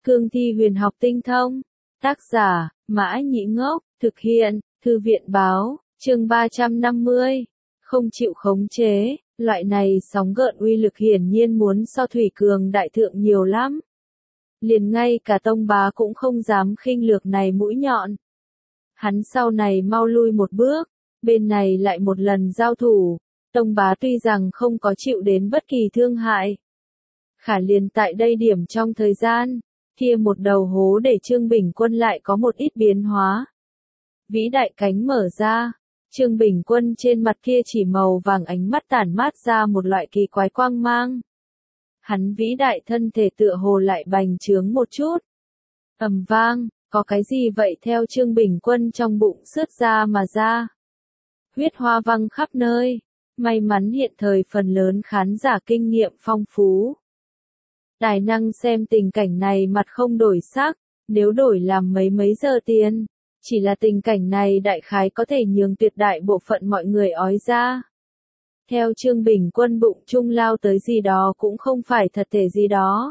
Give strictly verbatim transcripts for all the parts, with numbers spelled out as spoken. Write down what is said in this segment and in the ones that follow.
Cương thi huyền học tinh thông. Tác giả, Mã Nhĩ Ngốc, thực hiện, Thư viện Báo, chương ba trăm năm mươi. Không chịu khống chế, loại này sóng gợn uy lực hiển nhiên muốn so Thủy Cường đại thượng nhiều lắm. Liền ngay cả Tông Bá cũng không dám khinh lược này mũi nhọn. Hắn sau này mau lui một bước, bên này lại một lần giao thủ, Tông Bá tuy rằng không có chịu đến bất kỳ thương hại. Khả liền tại đây điểm trong thời gian, kia một đầu hố để Trương Bình Quân lại có một ít biến hóa. Vĩ đại cánh mở ra, Trương Bình Quân trên mặt kia chỉ màu vàng ánh mắt tản mát ra một loại kỳ quái quang mang. Hắn vĩ đại thân thể tựa hồ lại bành trướng một chút. Ầm vang, có cái gì vậy theo Trương Bình Quân trong bụng sướt ra mà ra. Huyết hoa văng khắp nơi, may mắn hiện thời phần lớn khán giả kinh nghiệm phong phú. Tài năng xem tình cảnh này mặt không đổi sắc, nếu đổi làm mấy mấy giờ tiền, chỉ là tình cảnh này đại khái có thể nhường tuyệt đại bộ phận mọi người ói ra. Theo Trương Bình Quân bụng trung lao tới gì đó cũng không phải thật thể gì đó.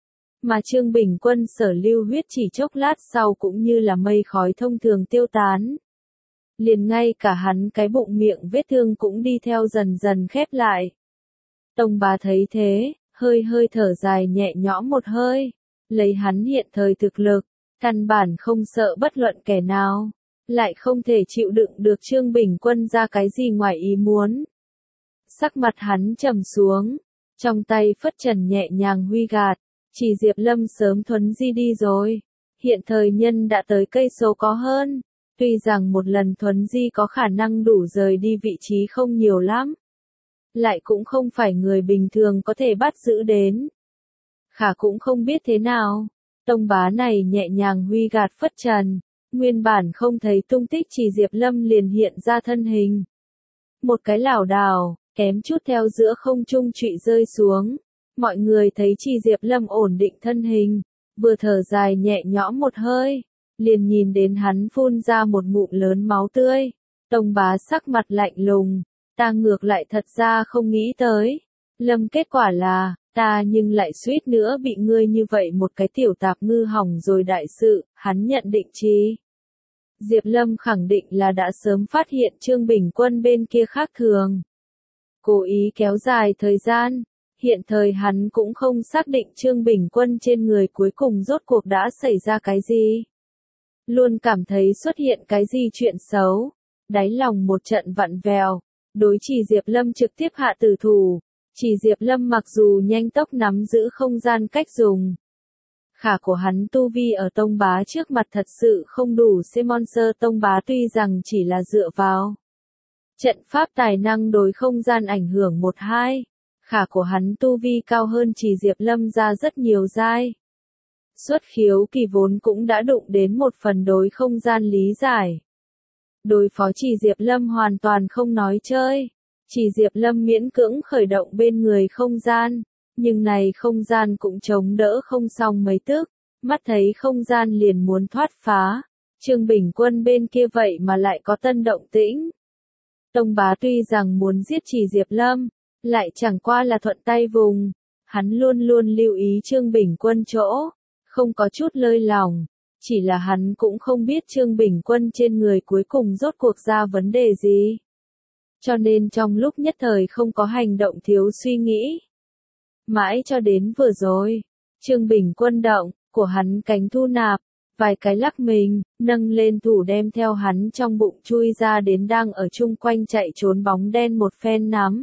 Mà Trương Bình Quân sở lưu huyết chỉ chốc lát sau cũng như là mây khói thông thường tiêu tán. Liền ngay cả hắn cái bụng miệng vết thương cũng đi theo dần dần khép lại. Tông Bá thấy thế, hơi hơi thở dài nhẹ nhõm một hơi, lấy hắn hiện thời thực lực, căn bản không sợ bất luận kẻ nào, lại không thể chịu đựng được Trương Bình Quân ra cái gì ngoài ý muốn. Sắc mặt hắn trầm xuống, trong tay phất trần nhẹ nhàng huy gạt, chỉ Diệp Lâm sớm thuấn di đi rồi, hiện thời nhân đã tới cây số có hơn, tuy rằng một lần thuấn di có khả năng đủ rời đi vị trí không nhiều lắm. Lại cũng không phải người bình thường có thể bắt giữ đến. Khả cũng không biết thế nào, Tông Bá này nhẹ nhàng huy gạt phất trần, nguyên bản không thấy tung tích chỉ Diệp Lâm liền hiện ra thân hình. Một cái lảo đảo, kém chút theo giữa không trung trụy rơi xuống, mọi người thấy chỉ Diệp Lâm ổn định thân hình, vừa thở dài nhẹ nhõm một hơi, liền nhìn đến hắn phun ra một ngụm lớn máu tươi. Tông Bá sắc mặt lạnh lùng. Ta ngược lại thật ra không nghĩ tới. Lâm kết quả là, ta nhưng lại suýt nữa bị ngươi như vậy một cái tiểu tạp ngư hỏng rồi đại sự, hắn nhận định chi. Diệp Lâm khẳng định là đã sớm phát hiện Trương Bình Quân bên kia khác thường. Cố ý kéo dài thời gian, hiện thời hắn cũng không xác định Trương Bình Quân trên người cuối cùng rốt cuộc đã xảy ra cái gì. Luôn cảm thấy xuất hiện cái gì chuyện xấu, đáy lòng một trận vặn vẹo. Đối chỉ Diệp Lâm trực tiếp hạ tử thủ, chỉ Diệp Lâm mặc dù nhanh tốc nắm giữ không gian cách dùng. Khả của hắn tu vi ở Tông Bá trước mặt thật sự không đủ Monster Tông Bá tuy rằng chỉ là dựa vào trận pháp tài năng đối không gian ảnh hưởng một hai. Khả của hắn tu vi cao hơn chỉ Diệp Lâm ra rất nhiều giai. Xuất khiếu kỳ vốn cũng đã đụng đến một phần đối không gian lý giải. Đối phó chỉ Diệp Lâm hoàn toàn không nói chơi, chỉ Diệp Lâm miễn cưỡng khởi động bên người không gian, nhưng này không gian cũng chống đỡ không xong mấy tức, mắt thấy không gian liền muốn thoát phá, Trương Bình Quân bên kia vậy mà lại có tân động tĩnh. Tông Bá tuy rằng muốn giết chỉ Diệp Lâm, lại chẳng qua là thuận tay vùng, hắn luôn luôn lưu ý Trương Bình Quân chỗ, không có chút lơi lỏng. Chỉ là hắn cũng không biết Trương Bình Quân trên người cuối cùng rốt cuộc ra vấn đề gì. Cho nên trong lúc nhất thời không có hành động thiếu suy nghĩ. Mãi cho đến vừa rồi, Trương Bình Quân động, của hắn cánh thu nạp, vài cái lắc mình, nâng lên thủ đem theo hắn trong bụng chui ra đến đang ở chung quanh chạy trốn bóng đen một phen nắm.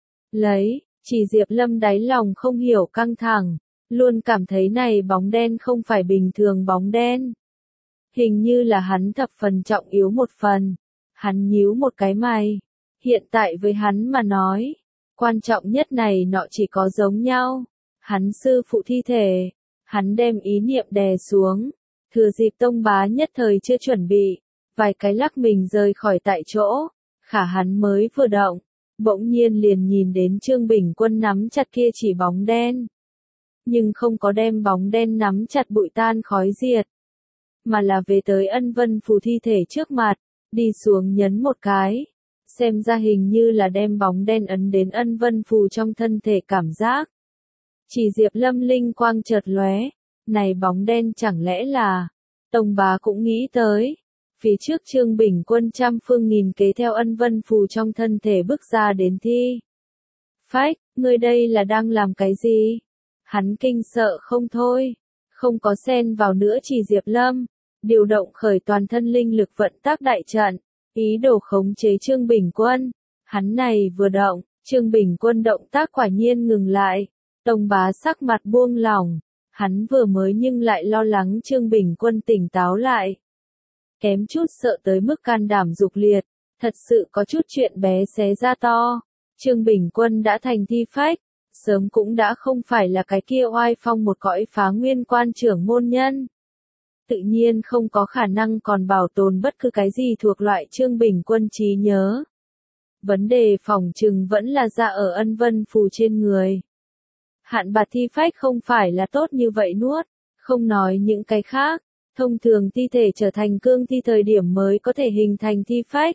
Lấy, chỉ Diệp Lâm đáy lòng không hiểu căng thẳng. Luôn cảm thấy này bóng đen không phải bình thường bóng đen. Hình như là hắn thập phần trọng yếu một phần. Hắn nhíu một cái mày. Hiện tại với hắn mà nói, quan trọng nhất này nọ chỉ có giống nhau. Hắn sư phụ thi thể. Hắn đem ý niệm đè xuống. Thừa dịp Tông Bá nhất thời chưa chuẩn bị. Vài cái lắc mình rời khỏi tại chỗ. Khả hắn mới vừa động. Bỗng nhiên liền nhìn đến Trương Bình Quân nắm chặt kia chỉ bóng đen. Nhưng không có đem bóng đen nắm chặt bụi tan khói diệt, mà là về tới Ân Vân Phù thi thể trước mặt, đi xuống nhấn một cái, xem ra hình như là đem bóng đen ấn đến Ân Vân Phù trong thân thể cảm giác. Chỉ Diệp Lâm linh quang chợt lóe, Này bóng đen chẳng lẽ là... Tông Bá cũng nghĩ tới. Phía trước Trương Bình Quân trăm phương nghìn kế theo ân vân phù trong thân thể bước ra đến thi. Phách, ngươi đây là đang làm cái gì? Hắn kinh sợ không thôi. Không có xen vào nữa chỉ Diệp Lâm. Điều động khởi toàn thân linh lực vận tác đại trận. Ý đồ khống chế Trương Bình Quân. Hắn này vừa động, Trương Bình Quân động tác quả nhiên ngừng lại. Tông Bá sắc mặt buông lỏng. Hắn vừa mới nhưng lại lo lắng Trương Bình Quân tỉnh táo lại. Kém chút sợ tới mức can đảm dục liệt. Thật sự có chút chuyện bé xé ra to. Trương Bình Quân đã thành thi phách. Sớm cũng đã không phải là cái kia oai phong một cõi phá nguyên quan trưởng môn nhân. Tự nhiên không có khả năng còn bảo tồn bất cứ cái gì thuộc loại Trương Bình Quân trí nhớ. Vấn đề phòng trừng vẫn là ra ở ân vân phù trên người. Hạn bạt thi phách không phải là tốt như vậy nuốt, không nói những cái khác. Thông thường thi thể trở thành cương thi thời điểm mới có thể hình thành thi phách.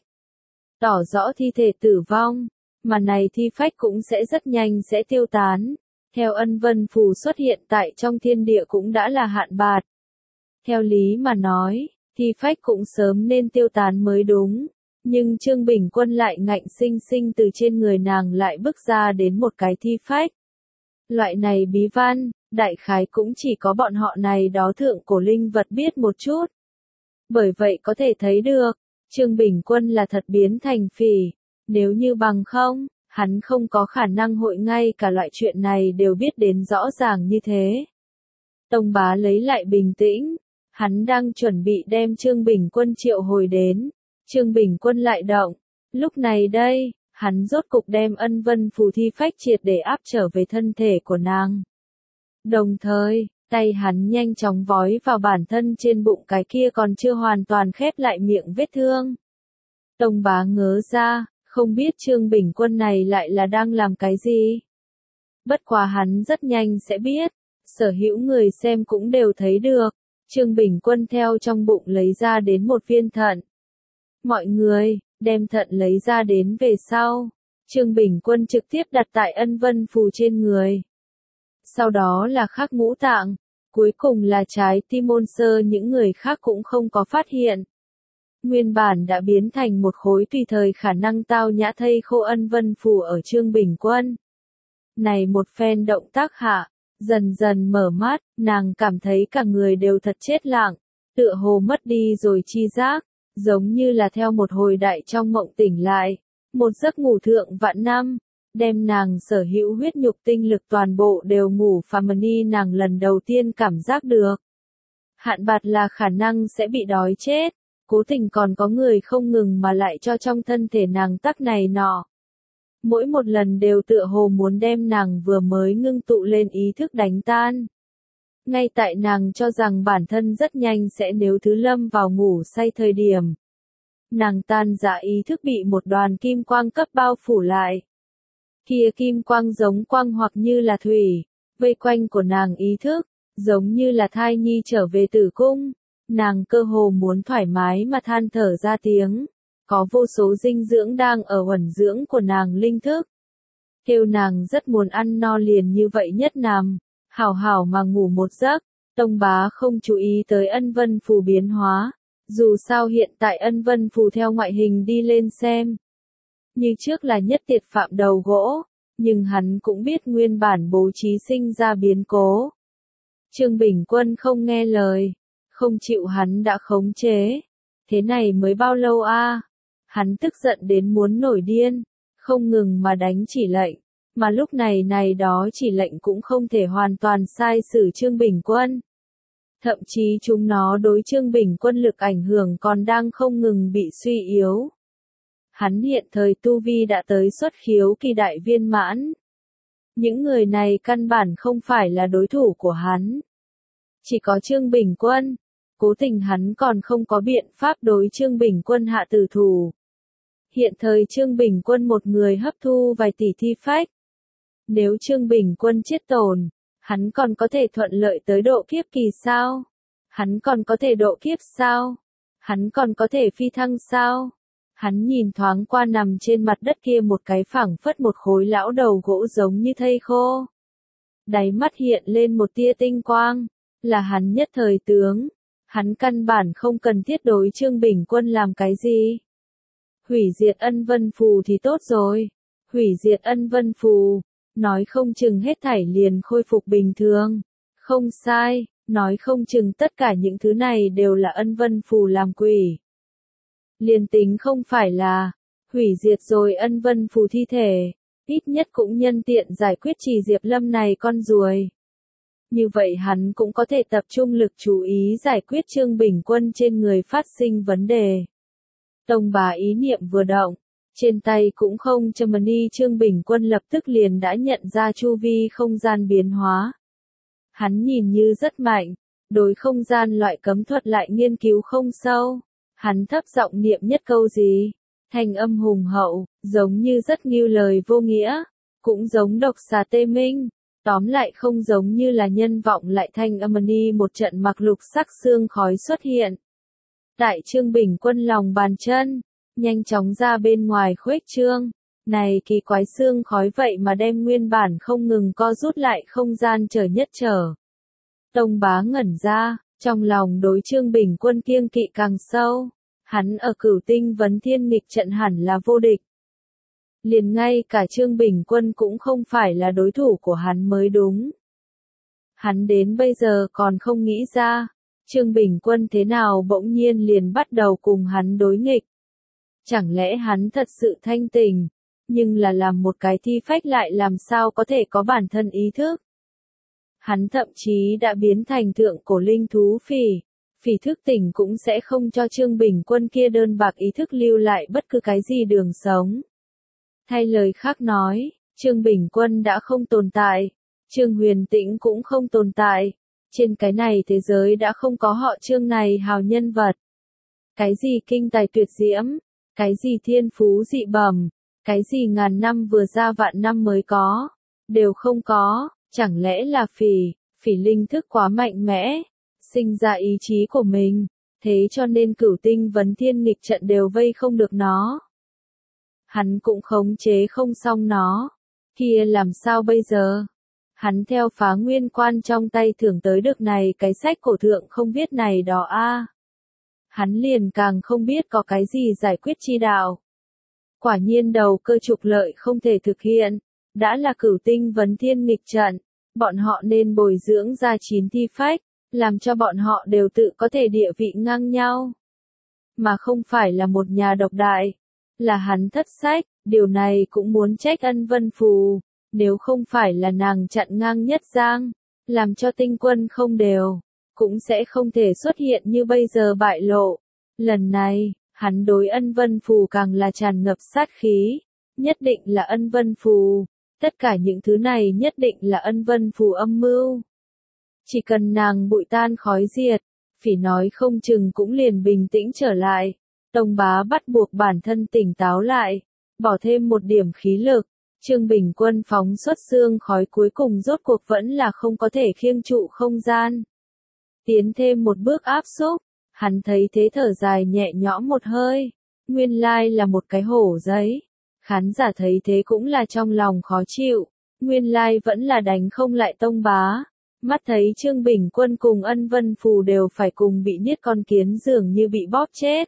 Tỏ rõ thi thể tử vong, mà này thi phách cũng sẽ rất nhanh sẽ tiêu tán. Theo ân vân phù xuất hiện tại trong thiên địa cũng đã là hạn bạt. Theo lý mà nói, thi phách cũng sớm nên tiêu tán mới đúng. Nhưng Trương Bình Quân lại ngạnh sinh sinh từ trên người nàng lại bước ra đến một cái thi phách. Loại này bí văn, đại khái cũng chỉ có bọn họ này đó thượng cổ linh vật biết một chút. Bởi vậy có thể thấy được, Trương Bình Quân là thật biến thành phỉ. Nếu như bằng không, hắn không có khả năng hội ngay cả loại chuyện này đều biết đến rõ ràng như thế. Tông Bá lấy lại bình tĩnh. Hắn đang chuẩn bị đem Trương Bình Quân triệu hồi đến. Trương Bình Quân lại động. Lúc này đây, hắn rốt cục đem ân vân phù thi phách triệt để áp trở về thân thể của nàng. Đồng thời, tay hắn nhanh chóng vói vào bản thân trên bụng cái kia còn chưa hoàn toàn khép lại miệng vết thương. Tông Bá ngớ ra, không biết Trương Bình Quân này lại là đang làm cái gì. Bất quá hắn rất nhanh sẽ biết, sở hữu người xem cũng đều thấy được. Trương Bình Quân theo trong bụng lấy ra đến một viên thận. Mọi người, đem thận lấy ra đến về sau. Trương Bình Quân trực tiếp đặt tại ân vân phù trên người. Sau đó là khắc ngũ tạng. Cuối cùng là trái tim môn sơ những người khác cũng không có phát hiện. Nguyên bản đã biến thành một khối tùy thời khả năng tao nhã thây khô ân vân phù ở Trương Bình Quân. Này một phen động tác hạ. Dần dần mở mắt, nàng cảm thấy cả người đều thật chết lặng, tựa hồ mất đi rồi chi giác, giống như là theo một hồi đại trong mộng tỉnh lại, một giấc ngủ thượng vạn năm, đem nàng sở hữu huyết nhục tinh lực toàn bộ đều ngủ phàm ni nàng lần đầu tiên cảm giác được. Hạn bạt là khả năng sẽ bị đói chết, cố tình còn có người không ngừng mà lại cho trong thân thể nàng tắc này nọ. Mỗi một lần đều tựa hồ muốn đem nàng vừa mới ngưng tụ lên ý thức đánh tan. Ngay tại nàng cho rằng bản thân rất nhanh sẽ nếu thứ lâm vào ngủ say thời điểm. Nàng tan rã ý thức bị một đoàn kim quang cấp bao phủ lại. Kia kim quang giống quang hoặc như là thủy, vây quanh của nàng ý thức, giống như là thai nhi trở về tử cung. Nàng cơ hồ muốn thoải mái mà than thở ra tiếng. Có vô số dinh dưỡng đang ở uẩn dưỡng của nàng linh thức. Kêu nàng rất muốn ăn no liền như vậy nhất nằm, hảo hảo mà ngủ một giấc. Tông Bá không chú ý tới ân vân phù biến hóa. Dù sao hiện tại ân vân phù theo ngoại hình đi lên xem. Như trước là nhất tiệt phạm đầu gỗ, nhưng hắn cũng biết nguyên bản bố trí sinh ra biến cố. Trương Bình Quân không nghe lời, không chịu hắn đã khống chế. Thế này mới bao lâu a? Hắn tức giận đến muốn nổi điên, không ngừng mà đánh chỉ lệnh, mà lúc này này đó chỉ lệnh cũng không thể hoàn toàn sai sử Trương Bình Quân. Thậm chí chúng nó đối Trương Bình Quân lực ảnh hưởng còn đang không ngừng bị suy yếu. Hắn hiện thời tu vi đã tới xuất khiếu kỳ đại viên mãn. Những người này căn bản không phải là đối thủ của hắn. Chỉ có Trương Bình Quân. Cố tình hắn còn không có biện pháp đối Trương Bình Quân hạ tử thủ. Hiện thời Trương Bình Quân một người hấp thu vài tỷ thi phách. Nếu Trương Bình Quân chết tồn, hắn còn có thể thuận lợi tới độ kiếp kỳ sao? Hắn còn có thể độ kiếp sao? Hắn còn có thể phi thăng sao? Hắn nhìn thoáng qua nằm trên mặt đất kia một cái phẳng phất một khối lão đầu gỗ giống như thây khô. Đáy mắt hiện lên một tia tinh quang. là hắn nhất thời tướng. Hắn căn bản không cần thiết đối Trương Bình Quân làm cái gì. Hủy diệt ân vân phù thì tốt rồi. Hủy diệt ân vân phù, nói không chừng hết thảy liền khôi phục bình thường. Không sai, nói không chừng tất cả những thứ này đều là ân vân phù làm quỷ. Liền tính không phải là hủy diệt rồi ân vân phù thi thể, ít nhất cũng nhân tiện giải quyết Trì Diệp Lâm này con ruồi. Như vậy hắn cũng có thể tập trung lực chú ý giải quyết Trương Bình Quân trên người phát sinh vấn đề. Tông Bá ý niệm vừa động, trên tay cũng không châm ni Trương Bình Quân lập tức liền đã nhận ra chu vi không gian biến hóa. Hắn nhìn như rất mạnh, đối không gian loại cấm thuật lại nghiên cứu không sâu. Hắn thấp giọng niệm nhất câu gì, thanh âm hùng hậu, giống như rất nghiêu lời vô nghĩa, cũng giống độc xà tê minh, tóm lại không giống như là nhân vọng lại thanh âm ni một trận mặc lục sắc xương khói xuất hiện. Tại Trương Bình Quân lòng bàn chân, nhanh chóng ra bên ngoài khuếch trương, này kỳ quái xương khói vậy mà đem nguyên bản không ngừng co rút lại không gian trở nhất trở. Tông Bá ngẩn ra, trong lòng đối Trương Bình Quân kiêng kỵ càng sâu, hắn ở Cửu Tinh Vấn Thiên nghịch trận hẳn là vô địch. Liền ngay cả Trương Bình Quân cũng không phải là đối thủ của hắn mới đúng. Hắn đến bây giờ còn không nghĩ ra, Trương Bình Quân thế nào bỗng nhiên liền bắt đầu cùng hắn đối nghịch. Chẳng lẽ hắn thật sự thanh tình, nhưng là làm một cái thi phách lại làm sao có thể có bản thân ý thức. Hắn thậm chí đã biến thành thượng cổ linh thú phỉ, phỉ thức tỉnh cũng sẽ không cho Trương Bình Quân kia đơn bạc ý thức lưu lại bất cứ cái gì đường sống. Thay lời khác nói, Trương Bình Quân đã không tồn tại, Trương Huyền Tĩnh cũng không tồn tại, trên cái này thế giới đã không có họ Trương này hào nhân vật. Cái gì kinh tài tuyệt diễm, cái gì thiên phú dị bẩm, cái gì ngàn năm vừa ra vạn năm mới có, đều không có, chẳng lẽ là phỉ, phỉ linh thức quá mạnh mẽ, sinh ra ý chí của mình, thế cho nên Cửu Tinh Vấn Thiên nghịch trận đều vây không được nó. Hắn cũng khống chế không xong nó, kia làm sao bây giờ? Hắn theo Phá Nguyên Quan trong tay thưởng tới được này cái sách cổ thượng không biết này đó a. À. Hắn liền càng không biết có cái gì giải quyết chi đạo. Quả nhiên đầu cơ trục lợi không thể thực hiện, đã là Cửu Tinh Vấn Thiên nghịch trận, bọn họ nên bồi dưỡng ra chín thi phách, làm cho bọn họ đều tự có thể địa vị ngang nhau. Mà không phải là một nhà độc đại, là hắn thất sách, điều này cũng muốn trách Ân Vân Phù, nếu không phải là nàng chặn ngang nhất giang, làm cho tinh quân không đều, cũng sẽ không thể xuất hiện như bây giờ bại lộ. Lần này, hắn đối Ân Vân Phù càng là tràn ngập sát khí, nhất định là Ân Vân Phù, tất cả những thứ này nhất định là Ân Vân Phù âm mưu. Chỉ cần nàng bụi tan khói diệt, phỉ nói không chừng cũng liền bình tĩnh trở lại. Tông Bá bắt buộc bản thân tỉnh táo lại, bỏ thêm một điểm khí lực. Trương Bình Quân phóng xuất xương khói cuối cùng rốt cuộc vẫn là không có thể khiêng trụ không gian. Tiến thêm một bước áp xúc, hắn thấy thế thở dài nhẹ nhõm một hơi. Nguyên lai là một cái hổ giấy. Khán giả thấy thế cũng là trong lòng khó chịu. Nguyên lai vẫn là đánh không lại Tông Bá. Mắt thấy Trương Bình Quân cùng Ân Vân Phù đều phải cùng bị niết con kiến dường như bị bóp chết.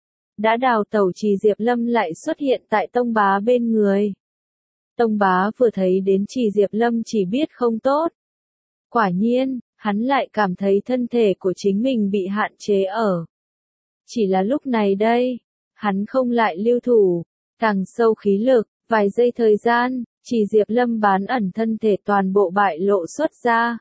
Đã đào tẩu Trì Diệp Lâm lại xuất hiện tại Tông Bá bên người. Tông Bá vừa thấy đến Trì Diệp Lâm chỉ biết không tốt. Quả nhiên, hắn lại cảm thấy thân thể của chính mình bị hạn chế ở. Chỉ là lúc này đây, hắn không lại lưu thủ, càng sâu khí lực, vài giây thời gian, Trì Diệp Lâm bán ẩn thân thể toàn bộ bại lộ xuất ra.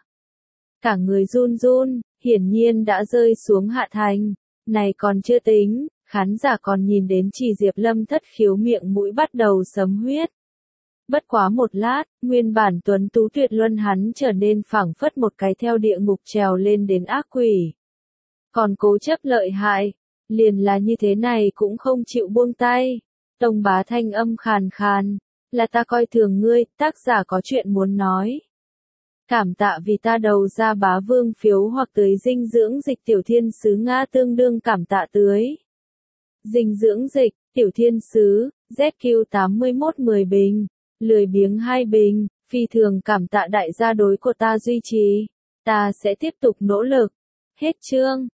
Cả người run run, hiển nhiên đã rơi xuống hạ thành. Này còn chưa tính, khán giả còn nhìn đến Trì Diệp Lâm thất khiếu miệng mũi bắt đầu sấm huyết. Bất quá một lát, nguyên bản tuấn tú tuyệt luân hắn trở nên phảng phất một cái theo địa ngục trèo lên đến ác quỷ. Còn cố chấp lợi hại, liền là như thế này cũng không chịu buông tay. Tông Bá thanh âm khàn khàn, là ta coi thường ngươi, tác giả có chuyện muốn nói. Cảm tạ vì ta đầu ra bá vương phiếu hoặc tưới dinh dưỡng dịch tiểu thiên sứ Nga tương đương cảm tạ tưới. Dinh dưỡng dịch, tiểu thiên sứ, Z Q tám mươi mốt mười bình, lười biếng hai bình, phi thường cảm tạ đại gia đối của ta duy trì. Ta sẽ tiếp tục nỗ lực. Hết chương.